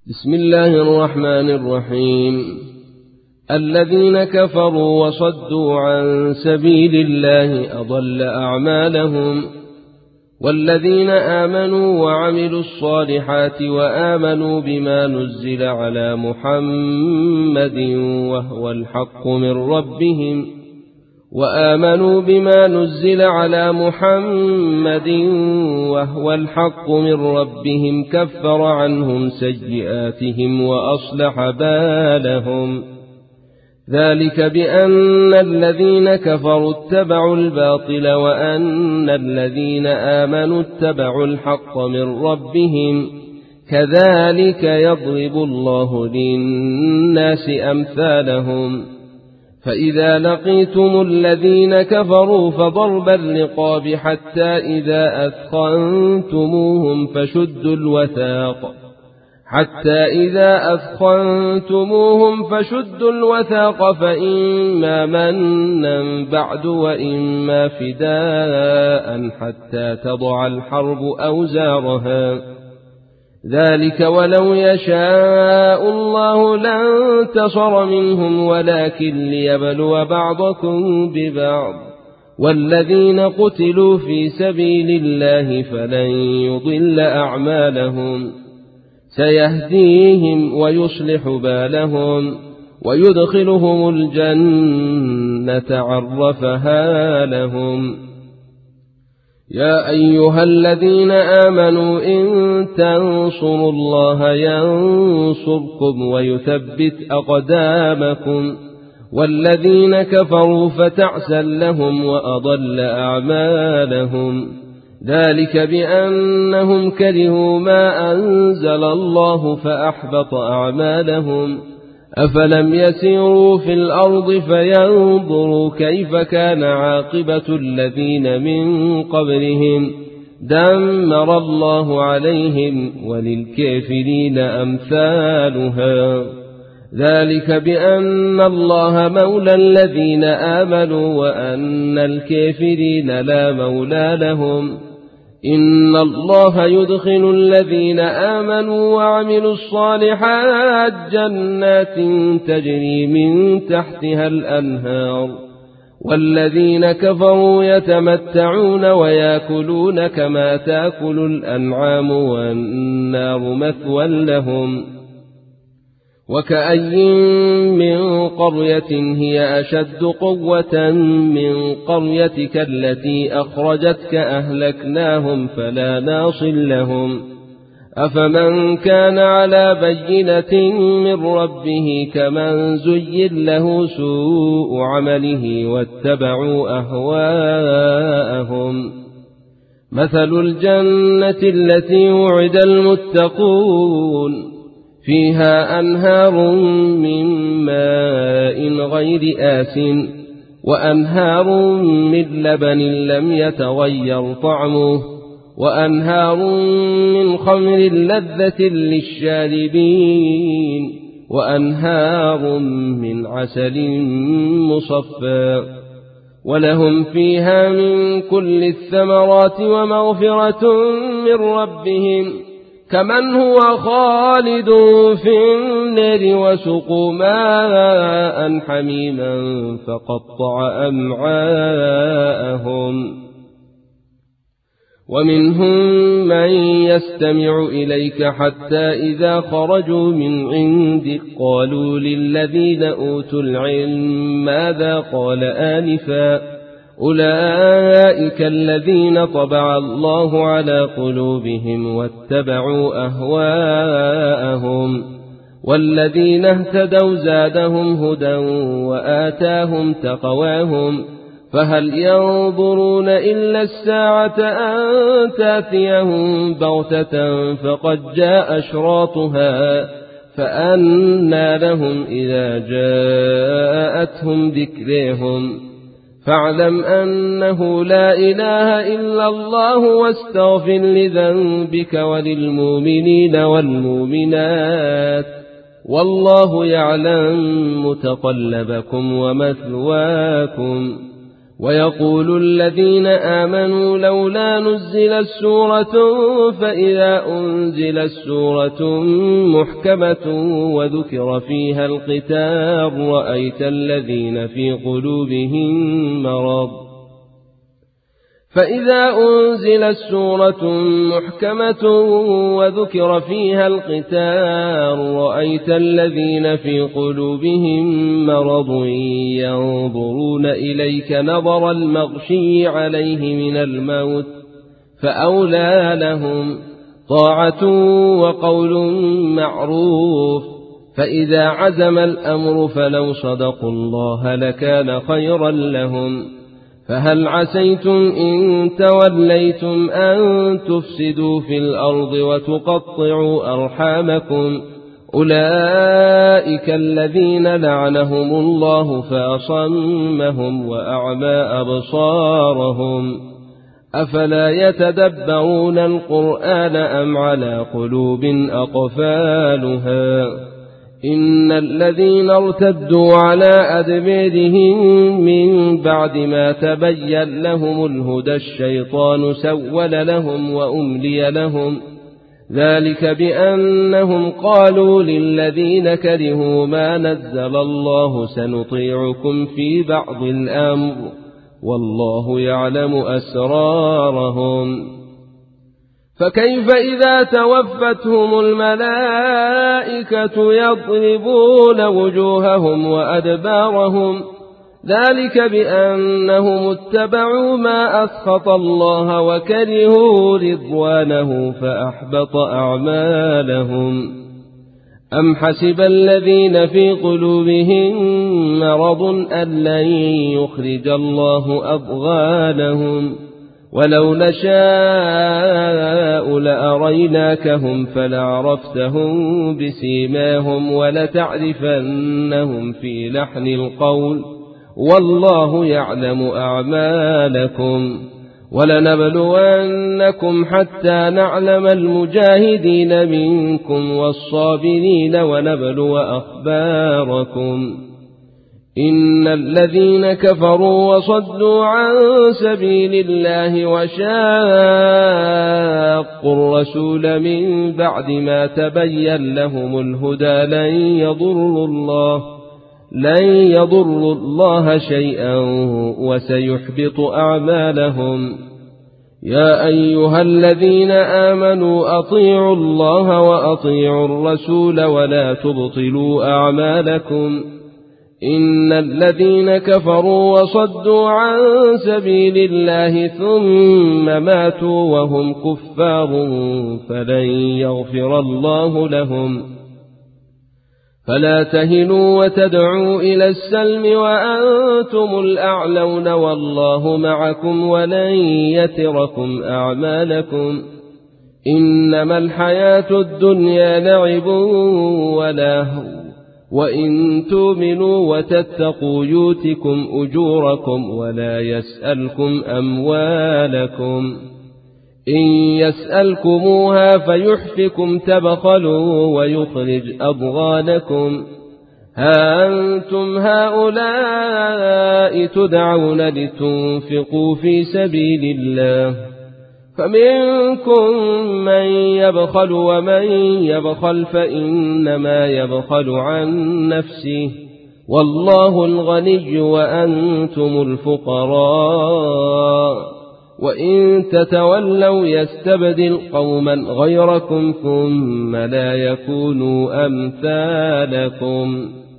بسم الله الرحمن الرحيم. الذين كفروا وصدوا عن سبيل الله أضل أعمالهم، والذين آمنوا وعملوا الصالحات وآمنوا بما نزل على محمد وهو الحق من ربهم كفر عنهم سيئاتهم وأصلح بالهم. ذلك بأن الذين كفروا اتبعوا الباطل وأن الذين آمنوا اتبعوا الحق من ربهم، كذلك يضرب الله للناس أمثالهم. فإذا لقيتم الذين كفروا فضرب الرقاب حتى إذا أثخنتموهم فشدوا الوثاق فإما منا بعد وإما فداء حتى تضع الحرب أوزارها. ذلك ولو يشاء الله لانتصر منهم ولكن ليبلو بعضكم ببعض. والذين قتلوا في سبيل الله فلن يضل أعمالهم، سيهديهم ويصلح بالهم ويدخلهم الجنة عرفها لهم. يا أيها الذين آمنوا إن تنصروا الله ينصركم ويثبت أقدامكم. والذين كفروا فتعسا لهم وأضل أعمالهم. ذلك بأنهم كرهوا ما أنزل الله فأحبط أعمالهم. أفلم يسيروا في الأرض فينظروا كيف كان عاقبة الذين من قبلهم، دمر الله عليهم وللكافرين أمثالها. ذلك بأن الله مولى الذين آمنوا وأن الكافرين لا مولى لهم. إن الله يدخل الذين آمنوا وعملوا الصالحات جنات تجري من تحتها الأنهار، والذين كفروا يتمتعون ويأكلون كما تأكل الأنعام والنار مثوى لهم. وكأي من قرية هي أشد قوة من قريتك التي أخرجتك أهلكناهم فلا ناصر لهم. أفمن كان على بينة من ربه كمن زين له سوء عمله واتبعوا أهواءهم. مثل الجنة التي وعد المتقون فيها أنهار من ماء غير آسٍ وأنهار من لبن لم يتغير طعمه وأنهار من خمر لذة للشاربين وأنهار من عسل مصفى. ولهم فيها من كل الثمرات ومغفرة من ربهم كمن هو خالد في النار وسقوا ماء حميما فقطع أمعاءهم. ومنهم من يستمع إليك حتى إذا خرجوا من عندك قالوا للذين أوتوا العلم ماذا قال آنفا أولئك الذين طبع الله على قلوبهم واتبعوا أهواءهم. والذين اهتدوا زادهم هدى وآتاهم تقواهم. فهل ينظرون إلا الساعة أن تأتيهم بغتة فقد جاء أشراطها فأنى لهم إذا جاءتهم ذكرهم. فاعلم أنه لا إله إلا الله واستغفر لذنبك وللمؤمنين والمؤمنات والله يعلم متقلبكم ومثواكم. ويقول الذين آمنوا لولا نزلت سورة فإذا أنزلت سورة محكمة وذكر فيها القتال رأيت الذين في قلوبهم مرض فإذا أنزلت سورة محكمة وذكر فيها القتال رأيت الذين في قلوبهم مرض ينظرون إليك نظر المغشي عليه من الموت فأولى لهم طاعة وقول معروف فإذا عزم الأمر فلو صدقوا الله لكان خيرا لهم فهل عسيتم إن توليتم أن تفسدوا في الأرض وتقطعوا أرحامكم أولئك الذين لعنهم الله فأصمهم وأعمى أبصارهم أفلا يتدبرون القرآن أم على قلوب أقفالها إن الذين ارتدوا على أدبارهم من بعد ما تبين لهم الهدى الشيطان سول لهم وأملي لهم ذلك بأنهم قالوا للذين كرهوا ما نزل الله سنطيعكم في بعض الأمر والله يعلم أسرارهم فكيف إذا توفتهم الملائكة يضربون وجوههم وأدبارهم ذلك بأنهم اتبعوا ما أسخط الله وكرهوا رضوانه فأحبط أعمالهم أم حسب الذين في قلوبهم مرض أن لن يخرج الله أضغانهم ولو نشاء لأريناكهم فلعرفتهم بسيماهم ولتعرفنهم في لحن القول والله يعلم أعمالكم ولنبلونكم حتى نعلم المجاهدين منكم والصابرين ونبلو أخباركم إن الذين كفروا وصدوا عن سبيل الله وشاقوا الرسول من بعد ما تبين لهم الهدى لن يضروا الله شيئا وسيحبط أعمالهم يا أيها الذين آمنوا أطيعوا الله وأطيعوا الرسول ولا تبطلوا أعمالكم إن الذين كفروا وصدوا عن سبيل الله ثم ماتوا وهم كفار فلن يغفر الله لهم فلا تهنوا وتدعوا إلى السلم وأنتم الأعلون والله معكم ولن يتركم أعمالكم إنما الحياة الدنيا لعب ولهو وإن تؤمنوا وتتقوا يؤتكم أجوركم ولا يسألكم أموالكم إن يسألكموها فيحفكم تبخلوا ويخرج أضغانكم ها أنتم هؤلاء تدعون لتنفقوا في سبيل الله فمنكم من يبخل ومن يبخل فإنما يبخل عن نفسه والله الغني وأنتم الفقراء وإن تتولوا يستبدل قوما غيركم ثم لا يكونوا أمثالكم